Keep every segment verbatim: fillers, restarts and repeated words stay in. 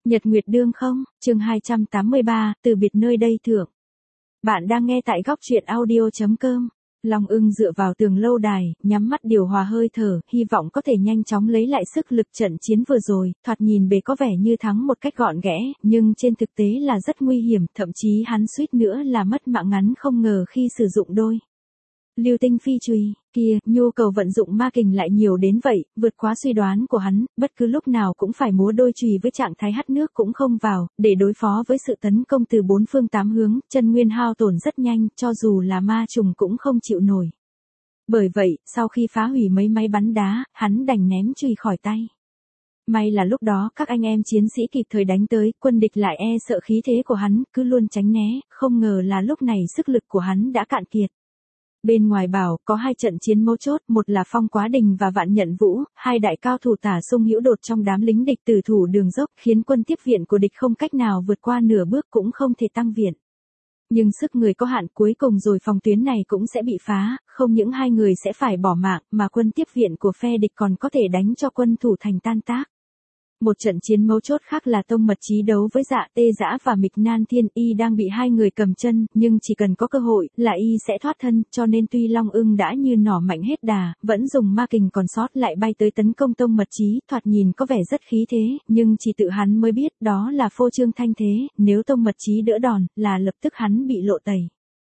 Nhật Nguyệt Đương không, chương hai trăm tám mươi ba, từ biệt nơi đây thượng. Bạn đang nghe tại góc truyện audio.com. Long Ưng dựa vào tường lâu đài, nhắm mắt điều hòa hơi thở, hy vọng có thể nhanh chóng lấy lại sức lực trận chiến vừa rồi, thoạt nhìn bề có vẻ như thắng một cách gọn ghẽ, nhưng trên thực tế là rất nguy hiểm, thậm chí hắn suýt nữa là mất mạng ngắn không ngờ khi sử dụng đôi lưu tinh phi chùy kia, nhu cầu vận dụng ma kình lại nhiều đến vậy, vượt quá suy đoán của hắn, bất cứ lúc nào cũng phải múa đôi chùy với trạng thái hắt nước cũng không vào, để đối phó với sự tấn công từ bốn phương tám hướng, chân nguyên hao tổn rất nhanh, cho dù là ma trùng cũng không chịu nổi. Bởi vậy, sau khi phá hủy mấy máy bắn đá, hắn đành ném chùy khỏi tay. May là lúc đó các anh em chiến sĩ kịp thời đánh tới, quân địch lại e sợ khí thế của hắn, cứ luôn tránh né, không ngờ là lúc này sức lực của hắn đã cạn kiệt. Bên ngoài bảo, có hai trận chiến mấu chốt, một là Phong Quá Đình và Vạn Nhận Vũ, hai đại cao thủ tả sung hữu đột trong đám lính địch tử thủ đường dốc, khiến quân tiếp viện của địch không cách nào vượt qua nửa bước cũng không thể tăng viện. Nhưng sức người có hạn, cuối cùng rồi phòng tuyến này cũng sẽ bị phá, không những hai người sẽ phải bỏ mạng, mà quân tiếp viện của phe địch còn có thể đánh cho quân thủ thành tan tác. Một trận chiến mấu chốt khác là Tông Mật Chí đấu với Dạ Tê Dã và Mịch Nan Thiên, y đang bị hai người cầm chân, nhưng chỉ cần có cơ hội là y sẽ thoát thân, cho nên tuy Long Ưng đã như nỏ mạnh hết đà, vẫn dùng ma kình còn sót lại bay tới tấn công Tông Mật Chí, thoạt nhìn có vẻ rất khí thế, nhưng chỉ tự hắn mới biết đó là phô trương thanh thế, nếu Tông Mật Chí đỡ đòn, là lập tức hắn bị lộ tẩy.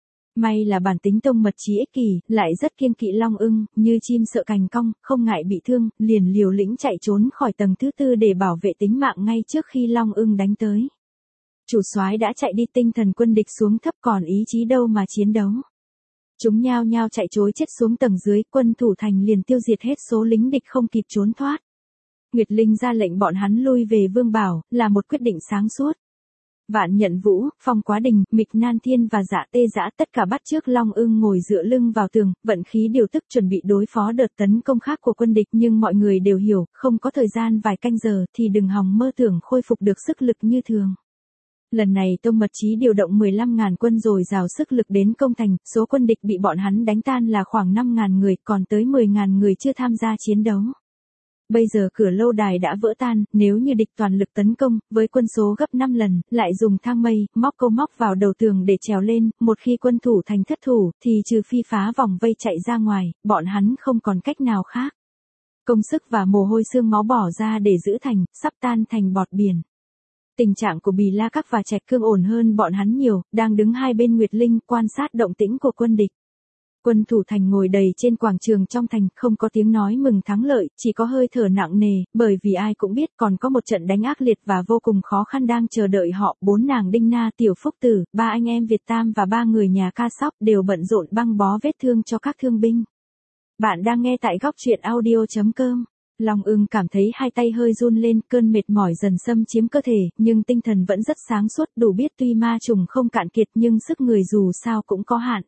May là bản tính Tông Mật Chí ích kỷ, lại rất kiêng kỵ Long Ưng, như chim sợ cành cong, không ngại bị thương, liền liều lĩnh chạy trốn khỏi tầng thứ tư để bảo vệ tính mạng ngay trước khi Long Ưng đánh tới. Chủ soái đã chạy đi, tinh thần quân địch xuống thấp, còn ý chí đâu mà chiến đấu. Chúng nhao nhao chạy trối chết xuống tầng dưới, quân thủ thành liền tiêu diệt hết số lính địch không kịp trốn thoát. Nguyệt Linh ra lệnh bọn hắn lui về Vương Bảo, là một quyết định sáng suốt. Vạn Nhận Vũ, Phong Quá Đình, Mịch Nan Thiên và Dạ Tê Dã tất cả bắt chước Long Ưng ngồi dựa lưng vào tường, vận khí điều tức chuẩn bị đối phó đợt tấn công khác của quân địch, nhưng mọi người đều hiểu, không có thời gian vài canh giờ thì đừng hòng mơ tưởng khôi phục được sức lực như thường. Lần này Tông Mật Chí điều động mười lăm ngàn quân rồi rào sức lực đến công thành, số quân địch bị bọn hắn đánh tan là khoảng năm ngàn người, còn tới mười ngàn người chưa tham gia chiến đấu. Bây giờ cửa lâu đài đã vỡ tan, nếu như địch toàn lực tấn công, với quân số gấp năm lần, lại dùng thang mây, móc câu móc vào đầu tường để trèo lên, một khi quân thủ thành thất thủ, thì trừ phi phá vòng vây chạy ra ngoài, bọn hắn không còn cách nào khác. Công sức và mồ hôi xương máu bỏ ra để giữ thành, sắp tan thành bọt biển. Tình trạng của Bì La Các và Trạch Cương ổn hơn bọn hắn nhiều, đang đứng hai bên Nguyệt Linh quan sát động tĩnh của quân địch. Quân thủ thành ngồi đầy trên quảng trường trong thành, không có tiếng nói mừng thắng lợi, chỉ có hơi thở nặng nề, bởi vì ai cũng biết còn có một trận đánh ác liệt và vô cùng khó khăn đang chờ đợi họ. Bốn nàng Đinh Na, Tiểu Phúc Tử, ba anh em Việt Tam và ba người nhà Ca Sóc đều bận rộn băng bó vết thương cho các thương binh. Bạn đang nghe tại góc truyện audio.com. Long Ưng cảm thấy hai tay hơi run lên, cơn mệt mỏi dần xâm chiếm cơ thể, nhưng tinh thần vẫn rất sáng suốt, đủ biết tuy ma trùng không cạn kiệt nhưng sức người dù sao cũng có hạn.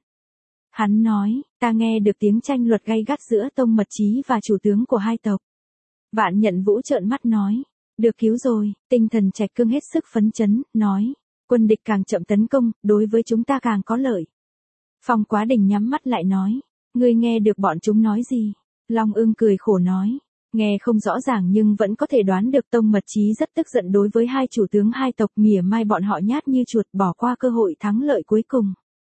Hắn nói, ta nghe được tiếng tranh luật gay gắt giữa Tông Mật Chí và chủ tướng của hai tộc. Vạn Nhận Vũ trợn mắt nói, được cứu rồi, tinh thần Trạch Cương hết sức phấn chấn, nói, quân địch càng chậm tấn công, đối với chúng ta càng có lợi. Phong Quá Đình nhắm mắt lại nói, ngươi nghe được bọn chúng nói gì? Long Ưng cười khổ nói, nghe không rõ ràng nhưng vẫn có thể đoán được Tông Mật Chí rất tức giận đối với hai chủ tướng hai tộc, mỉa mai bọn họ nhát như chuột, bỏ qua cơ hội thắng lợi cuối cùng.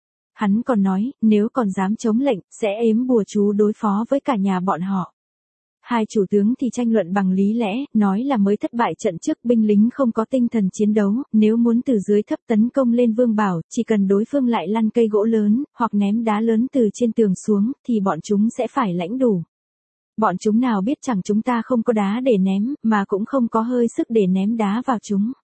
Hắn còn nói, nếu còn dám chống lệnh, sẽ ếm bùa chú đối phó với cả nhà bọn họ. Hai chủ tướng thì tranh luận bằng lý lẽ, nói là mới thất bại trận trước, binh lính không có tinh thần chiến đấu, nếu muốn từ dưới thấp tấn công lên Vương Bảo, chỉ cần đối phương lại lăn cây gỗ lớn, hoặc ném đá lớn từ trên tường xuống, thì bọn chúng sẽ phải lãnh đủ. Bọn chúng nào biết chẳng chúng ta không có đá để ném, mà cũng không có hơi sức để ném đá vào chúng.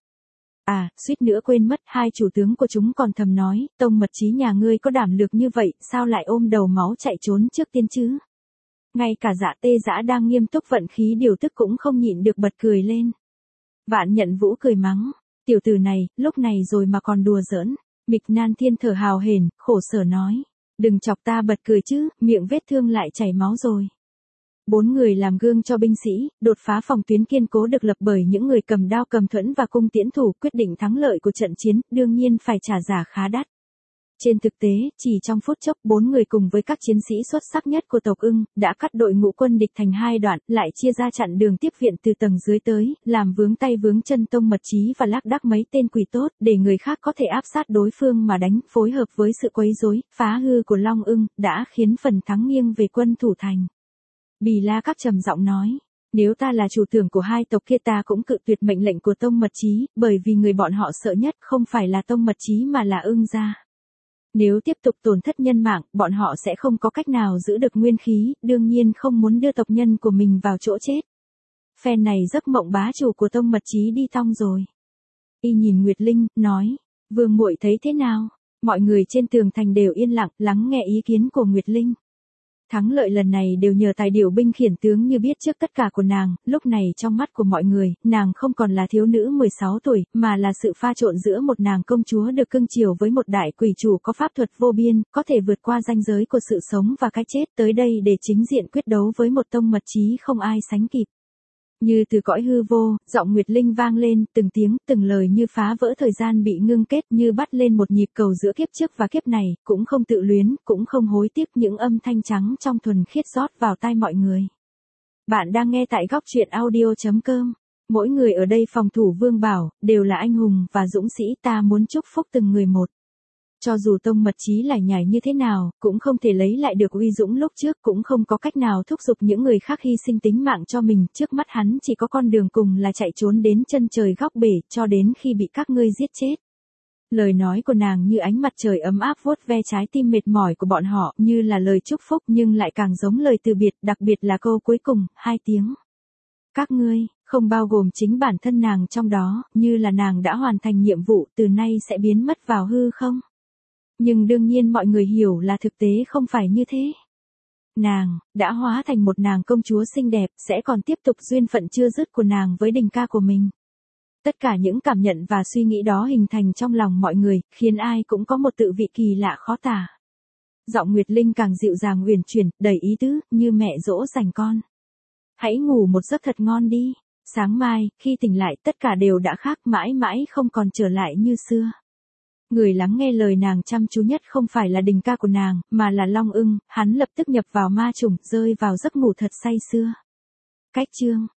À, suýt nữa quên mất, hai chủ tướng của chúng còn thầm nói, Tông Mật Chí nhà ngươi có đảm lược như vậy, sao lại ôm đầu máu chạy trốn trước tiên chứ? Ngay cả Dạ Tê Dã đang nghiêm túc vận khí điều tức cũng không nhịn được bật cười lên. Vạn Nhận Vũ cười mắng, tiểu tử này, lúc này rồi mà còn đùa giỡn. Mịch Nan Thiên thở hào hển, khổ sở nói, đừng chọc ta bật cười chứ, miệng vết thương lại chảy máu rồi. Bốn người làm gương cho binh sĩ, đột phá phòng tuyến kiên cố được lập bởi những người cầm đao cầm thuẫn và cung tiễn thủ, quyết định thắng lợi của trận chiến, đương nhiên phải trả giá khá đắt. Trên thực tế, chỉ trong phút chốc bốn người cùng với các chiến sĩ xuất sắc nhất của tộc ưng, đã cắt đội ngũ quân địch thành hai đoạn, lại chia ra chặn đường tiếp viện từ tầng dưới tới, làm vướng tay vướng chân Tông Mật Chí và lác đác mấy tên quỷ tốt, để người khác có thể áp sát đối phương mà đánh, phối hợp với sự quấy rối, phá hư của Long ưng, đã khiến phần thắng nghiêng về quân thủ thành. Bì La Các trầm giọng nói. Nếu ta là chủ tưởng của hai tộc kia ta cũng cự tuyệt mệnh lệnh của Tông Mật Chí, bởi vì người bọn họ sợ nhất không phải là Tông Mật Chí mà là ưng gia. Nếu tiếp tục tổn thất nhân mạng, bọn họ sẽ không có cách nào giữ được nguyên khí, đương nhiên không muốn đưa tộc nhân của mình vào chỗ chết. Phen này giấc mộng bá chủ của Tông Mật Chí đi tong rồi. Y nhìn Nguyệt Linh, nói, Vương muội thấy thế nào? Mọi người trên tường thành đều yên lặng, lắng nghe ý kiến của Nguyệt Linh. Thắng lợi lần này đều nhờ tài điều binh khiển tướng như biết trước tất cả của nàng, lúc này trong mắt của mọi người, nàng không còn là thiếu nữ mười sáu tuổi, mà là sự pha trộn giữa một nàng công chúa được cưng chiều với một đại quỷ chủ có pháp thuật vô biên, có thể vượt qua ranh giới của sự sống và cái chết tới đây để chính diện quyết đấu với một Tông Mật Chí không ai sánh kịp. Như từ cõi hư vô, giọng Nguyệt Linh vang lên, từng tiếng, từng lời như phá vỡ thời gian bị ngưng kết, như bắt lên một nhịp cầu giữa kiếp trước và kiếp này, cũng không tự luyến, cũng không hối tiếc, những âm thanh trắng trong thuần khiết rót vào tai mọi người. Bạn đang nghe tại góc truyện audio chấm com. Mỗi người ở đây phòng thủ Vương Bảo, đều là anh hùng và dũng sĩ, ta muốn chúc phúc từng người một. Cho dù Tông Mật Chí lải nhải như thế nào, cũng không thể lấy lại được uy dũng lúc trước, cũng không có cách nào thúc giục những người khác hy sinh tính mạng cho mình, trước mắt hắn chỉ có con đường cùng là chạy trốn đến chân trời góc bể, cho đến khi bị các ngươi giết chết. Lời nói của nàng như ánh mặt trời ấm áp vuốt ve trái tim mệt mỏi của bọn họ, như là lời chúc phúc nhưng lại càng giống lời từ biệt, đặc biệt là câu cuối cùng, hai tiếng. Các ngươi, không bao gồm chính bản thân nàng trong đó, như là nàng đã hoàn thành nhiệm vụ, từ nay sẽ biến mất vào hư không? Nhưng đương nhiên mọi người hiểu là thực tế không phải như thế. Nàng, đã hóa thành một nàng công chúa xinh đẹp, sẽ còn tiếp tục duyên phận chưa dứt của nàng với đình ca của mình. Tất cả những cảm nhận và suy nghĩ đó hình thành trong lòng mọi người, khiến ai cũng có một tự vị kỳ lạ khó tả. Giọng Nguyệt Linh càng dịu dàng uyển chuyển, đầy ý tứ, như mẹ dỗ dành con. Hãy ngủ một giấc thật ngon đi. Sáng mai, khi tỉnh lại, tất cả đều đã khác, mãi mãi không còn trở lại như xưa. Người lắng nghe lời nàng chăm chú nhất không phải là đình ca của nàng, mà là Long ưng, hắn lập tức nhập vào ma chủng, rơi vào giấc ngủ thật say sưa. Cách chương